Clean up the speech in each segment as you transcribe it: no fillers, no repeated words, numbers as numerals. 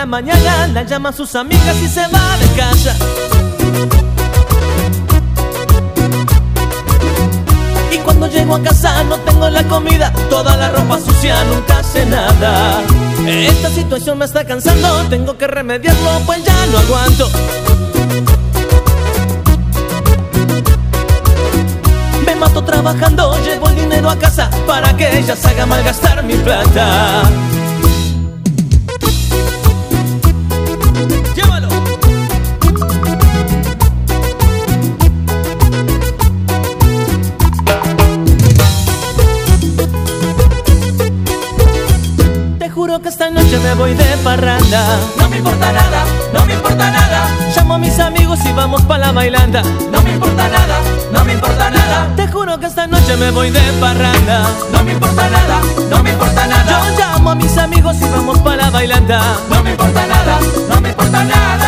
la mañana, la llama a sus amigas y se va de casa. Y cuando llego a casa no tengo la comida, toda la ropa sucia, nunca hace nada. Esta situación me está cansando, tengo que remediarlo, pues ya no aguanto. Me mato trabajando, llevo el dinero a casa para que ella se haga malgastar mi plata. Llévalo. Te juro que esta noche me voy de parranda. No me importa nada, no me importa nada. Llamo a mis amigos y vamos pa' la bailanda. No me importa nada, no me importa nada. Te juro que esta noche me voy de parranda. No me importa nada, no me importa nada. Yo llamo a mis amigos y vamos pa' la bailanda. No me importa nada, no me importa nada.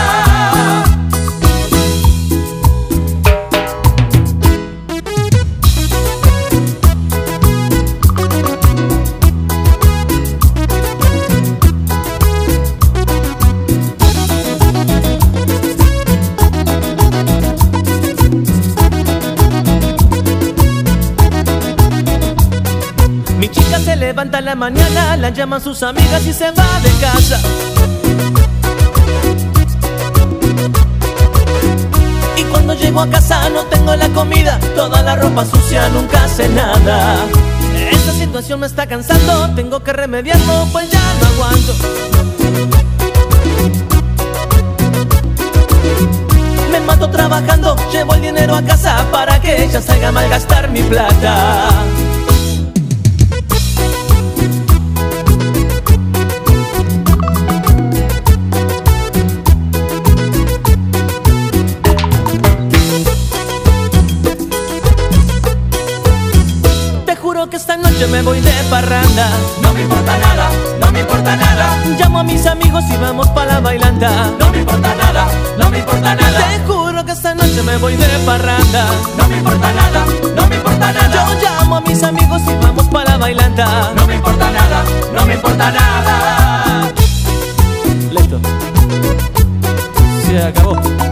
Mi chica se levanta en la mañana, la llaman sus amigas y se va de casa. Y cuando llego a casa no tengo la comida, toda la ropa sucia, nunca hace nada. Esta situación me está cansando, tengo que remediarlo, pues ya no aguanto. Me mato trabajando, llevo el dinero a casa para que ella se haga malgastar mi plata. Que esta noche me voy de parranda. No me importa nada, no me importa nada. Llamo a mis amigos y vamos pa' la bailanda. No me importa nada, no me importa nada. Te juro que esta noche me voy de parranda. No me importa nada, no me importa nada. Yo llamo a mis amigos y vamos pa' la bailanda. No me importa nada, no me importa nada. Listo. Se acabó.